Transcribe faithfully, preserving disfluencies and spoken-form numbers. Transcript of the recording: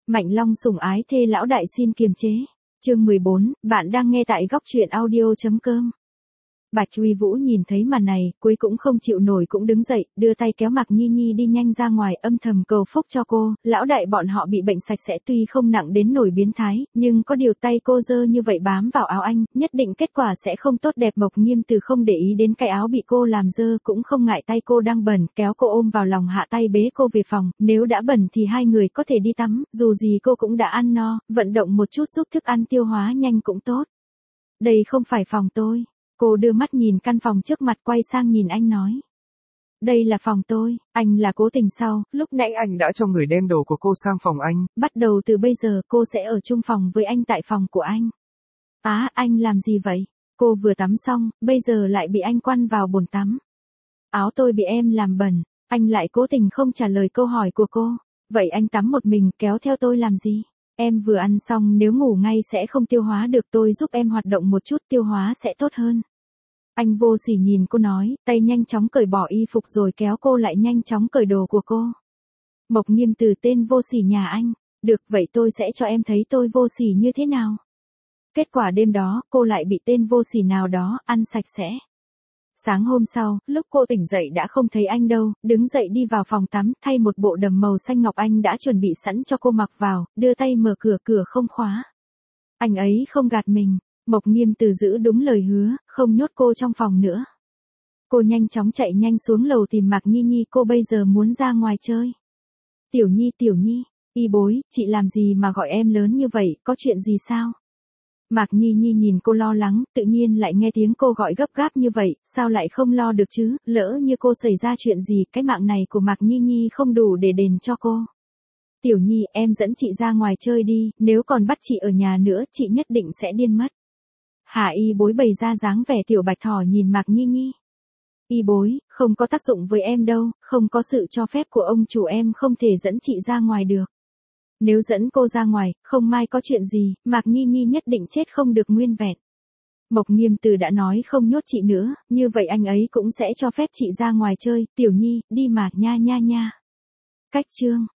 Mạnh Long sủng ái thê lão đại xin kiềm chế. Chương mười bốn, bạn đang nghe tại góc truyện audio.com. Bạch Uy Vũ nhìn thấy màn này, cuối cũng không chịu nổi cũng đứng dậy, đưa tay kéo Mạc Nhi Nhi đi nhanh ra ngoài, âm thầm cầu phúc cho cô. Lão đại bọn họ bị bệnh sạch sẽ tuy không nặng đến nổi biến thái, nhưng có điều tay cô dơ như vậy bám vào áo anh, nhất định kết quả sẽ không tốt đẹp. Mộc Nghiêm Từ không để ý đến cái áo bị cô làm dơ, cũng không ngại tay cô đang bẩn, kéo cô ôm vào lòng, hạ tay bế cô về phòng. Nếu đã bẩn thì hai người có thể đi tắm, dù gì cô cũng đã ăn no, vận động một chút giúp thức ăn tiêu hóa nhanh cũng tốt. Đây không phải phòng tôi. Cô đưa mắt nhìn căn phòng trước mặt, quay sang nhìn anh nói. Đây là phòng tôi, anh là cố tình sao, lúc nãy anh đã cho người đem đồ của cô sang phòng anh. Bắt đầu từ bây giờ cô sẽ ở chung phòng với anh tại phòng của anh. Á, anh làm gì vậy? Cô vừa tắm xong, bây giờ lại bị anh quăng vào bồn tắm. Áo tôi bị em làm bẩn, anh lại cố tình không trả lời câu hỏi của cô. Vậy anh tắm một mình kéo theo tôi làm gì? Em vừa ăn xong, nếu ngủ ngay sẽ không tiêu hóa được, tôi giúp em hoạt động một chút tiêu hóa sẽ tốt hơn. Anh vô sỉ nhìn cô nói, tay nhanh chóng cởi bỏ y phục rồi kéo cô lại nhanh chóng cởi đồ của cô. Mộc Nghiêm Từ, tên vô sỉ nhà anh. Được, vậy tôi sẽ cho em thấy tôi vô sỉ như thế nào. Kết quả đêm đó, cô lại bị tên vô sỉ nào đó ăn sạch sẽ. Sáng hôm sau, lúc cô tỉnh dậy đã không thấy anh đâu, đứng dậy đi vào phòng tắm, thay một bộ đầm màu xanh ngọc anh đã chuẩn bị sẵn cho cô mặc vào, đưa tay mở cửa, cửa không khóa. Anh ấy không gạt mình. Mộc Nghiêm Từ giữ đúng lời hứa, không nhốt cô trong phòng nữa. Cô nhanh chóng chạy nhanh xuống lầu tìm Mạc Nhi Nhi, cô bây giờ muốn ra ngoài chơi. Tiểu Nhi, Tiểu Nhi, y bối, chị làm gì mà gọi em lớn như vậy, có chuyện gì sao? Mạc Nhi Nhi nhìn cô lo lắng, tự nhiên lại nghe tiếng cô gọi gấp gáp như vậy, sao lại không lo được chứ, lỡ như cô xảy ra chuyện gì, cái mạng này của Mạc Nhi Nhi không đủ để đền cho cô. Tiểu Nhi, em dẫn chị ra ngoài chơi đi, nếu còn bắt chị ở nhà nữa, chị nhất định sẽ điên mất. Hà y bối bày ra dáng vẻ tiểu bạch thỏ nhìn Mạc Nhi Nhi. Y bối, không có tác dụng với em đâu, không có sự cho phép của ông chủ em không thể dẫn chị ra ngoài được. Nếu dẫn cô ra ngoài, không mai có chuyện gì, Mạc Nhi Nhi nhất định chết không được nguyên vẹn. Mộc Nghiêm Từ đã nói không nhốt chị nữa, như vậy anh ấy cũng sẽ cho phép chị ra ngoài chơi, Tiểu Nhi, đi mà nha nha nha. Cách chương.